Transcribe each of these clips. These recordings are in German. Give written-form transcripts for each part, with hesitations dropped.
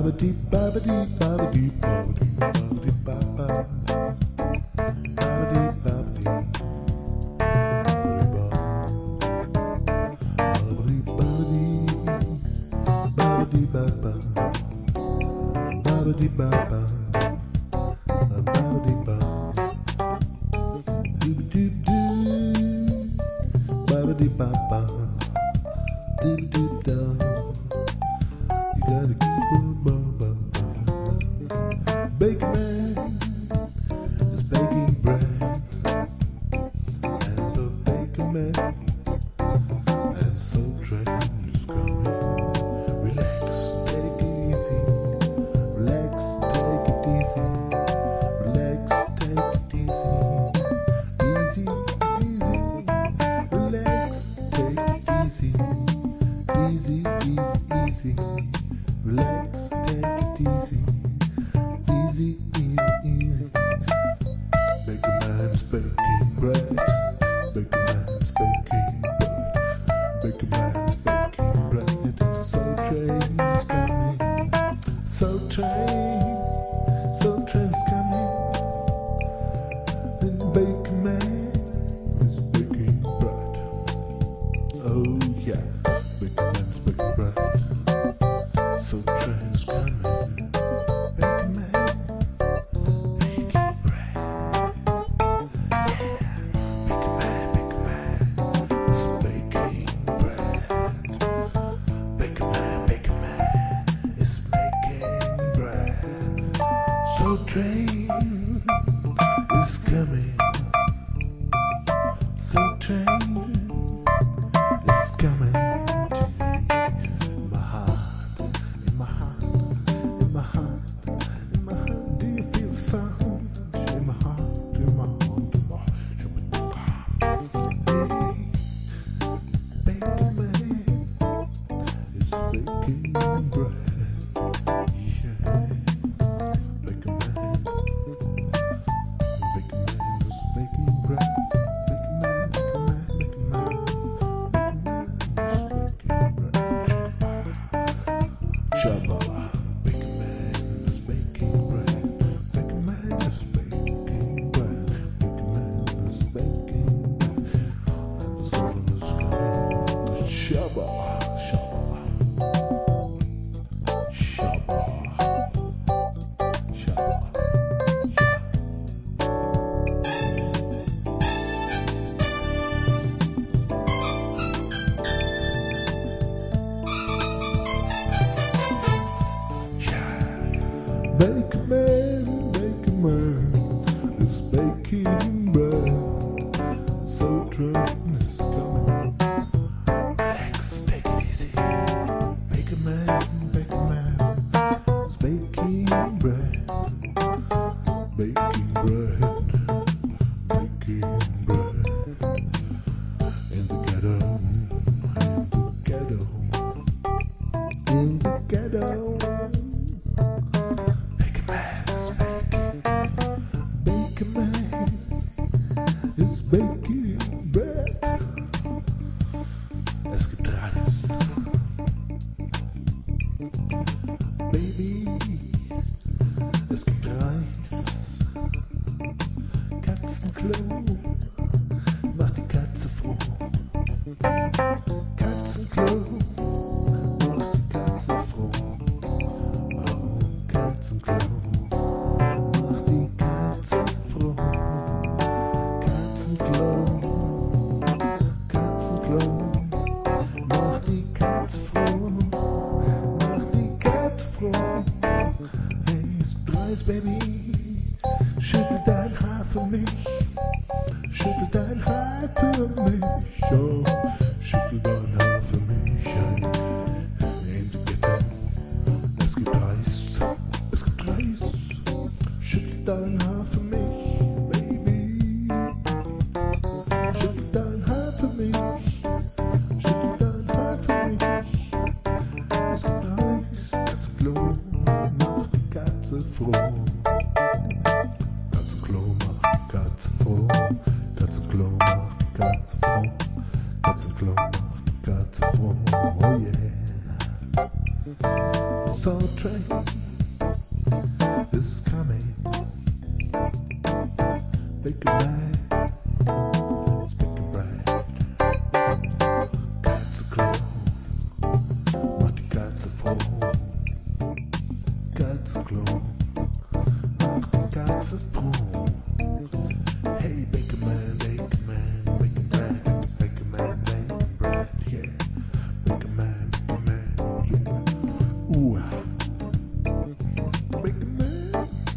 Babidi, babidi, babidi, babidi, babidi, baba. Babidi, babidi. Babidi, babidi. Babidi, baba. Babidi, baba. Babidi, baba. Doop, doop, doop. Babidi, baba. Doop, doop, doop. You gotta keep on baba. Baker man is baking bread, and the baker man and soul train is coming. Relax, take it easy. Relax, take it easy. Relax, take it easy. Easy, easy. Relax, take it easy. Easy, easy, easy. Relax, take it easy. Easy, easy, easy. Baker man's baking bread. Baker man's baking bread. Baker man's baking bread. Soul train is coming. Soul train's coming. And Baker man is baking bread. Oh yeah, Baker man's baking bread. Soul train's coming. Baker man baking bread. Is baking bread. Baker man is making bread. Soul train is coming. Soul train is coming to me. In my heart, in my heart, in my heart, in my heart. Do you feel the sound? In my heart, in my heart, in my heart. Hey, Baker man is baking bread. Yeah, Baker man is baking bread. Baker man is baking bread. Shabba, Baker man is baking bread. Baker man is baking bread. Baker man is baking bread. And the sun is coming. Shabba, shabba, shabba, shabba. Baker man is baking bread. Soul train is coming. Relax, take it easy. Baker man is baking bread. Baking bread. Baking bread. In the ghetto. In the ghetto. Baker man is baking bread. Es gibt Reis. Baby, es gibt Reis. Katzenklo macht die Katze froh. Katzenklo macht die Katze froh. Oh, Katzenklo. Macht die Katze froh. Katzenklo. Katzenklo. Macht die Katze froh. Macht die Katze froh. Hey, es gibt Reis, Baby. Schüttel dein Haar für mich. Schüttel dein Haar für mich. Oh, schüttel dein Haar für mich. Hey, in the ghetto. Es gibt Reis. Es gibt Reis. Schüttel dein Haar für mich, Baby. Schüttel dein Haar für mich. Schüttel dein Haar für mich. Es gibt Reis, Katzenklo macht die Katze froh. Katzenklo macht die Katze froh. Katzenklo macht die Katze froh. Katzenklo macht die Katze froh. Oh yeah. Soul train is coming. Big man, it's big and bright. Cats are glow, but the cats are full. Cats are glow, but the cats are full. Hey, big man, big man, big bread, big man, big bread, yeah. Big man, yeah. Ooh. Big man.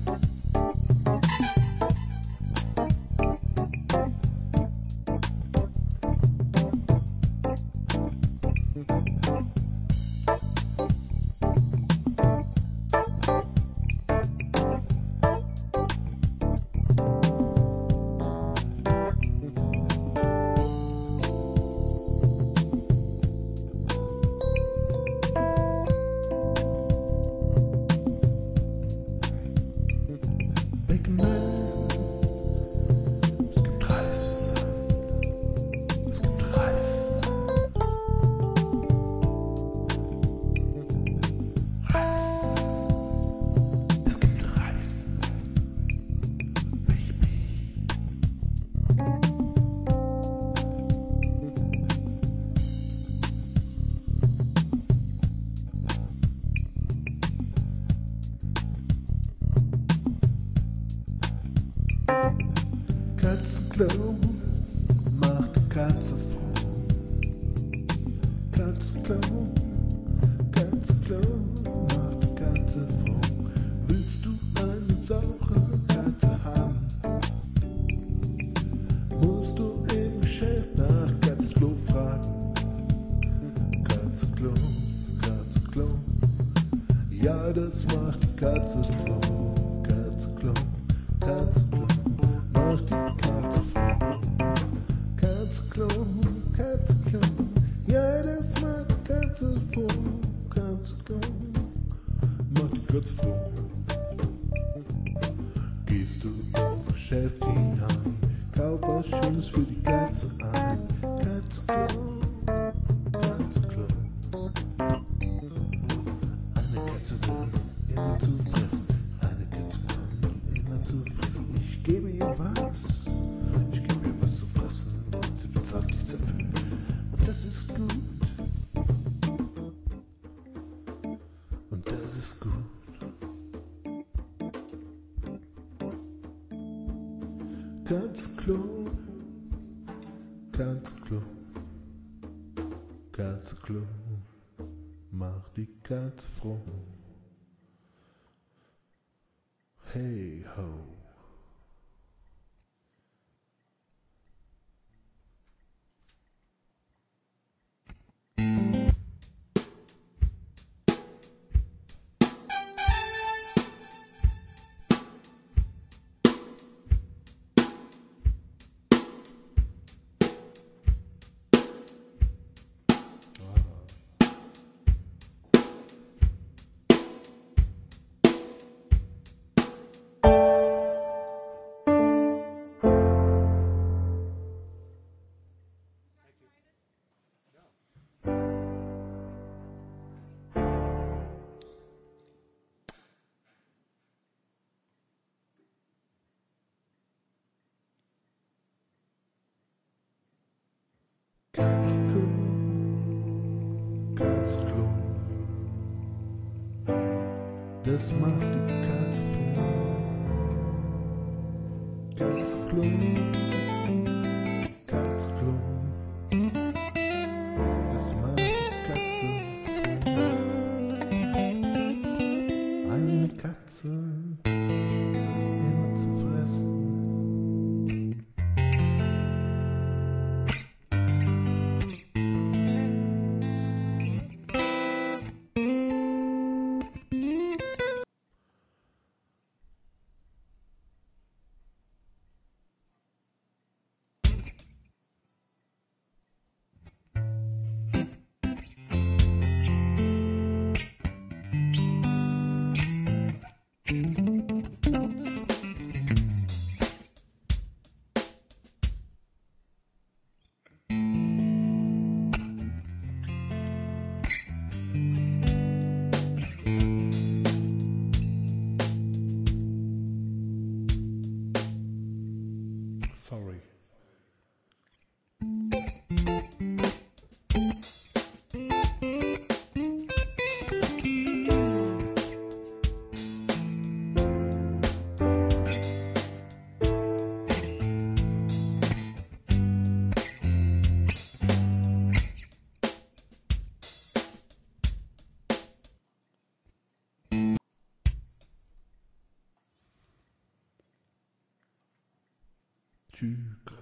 Katzenklo macht die Katze froh. Katzenklo, Katzenklo macht die Katze froh. Willst du eine saure Katze haben? Musst du im Geschäft nach Katzenklo fragen. Katzenklo, Katzenklo, ja, das macht die Katze froh. Katzenklo, Katzenklo. Macht die Katze froh. Katzenklo, Katzenklo, ja, das macht die Katze froh. Katzenklo, macht die Katze froh. Gehst du ins Geschäft hinein, kauf was Schönes für die Katze ein. Katzenklo, Katzenklo. Eine Katze will immer zu fressen. Eine Katze will immer zu fressen. Ich gebe ihr was zu fressen, sie bezahlt nichts dafür. Und das ist gut. Und das ist gut. Katzenklo, Katzenklo, Katzenklo, macht die Katze froh. Hey ho. Katzenklo, Katzenklo, das macht die Katze froh. Katzenklo, Katzenklo, das macht die Katze froh. Eine Katze immer zu fressen. Sucre.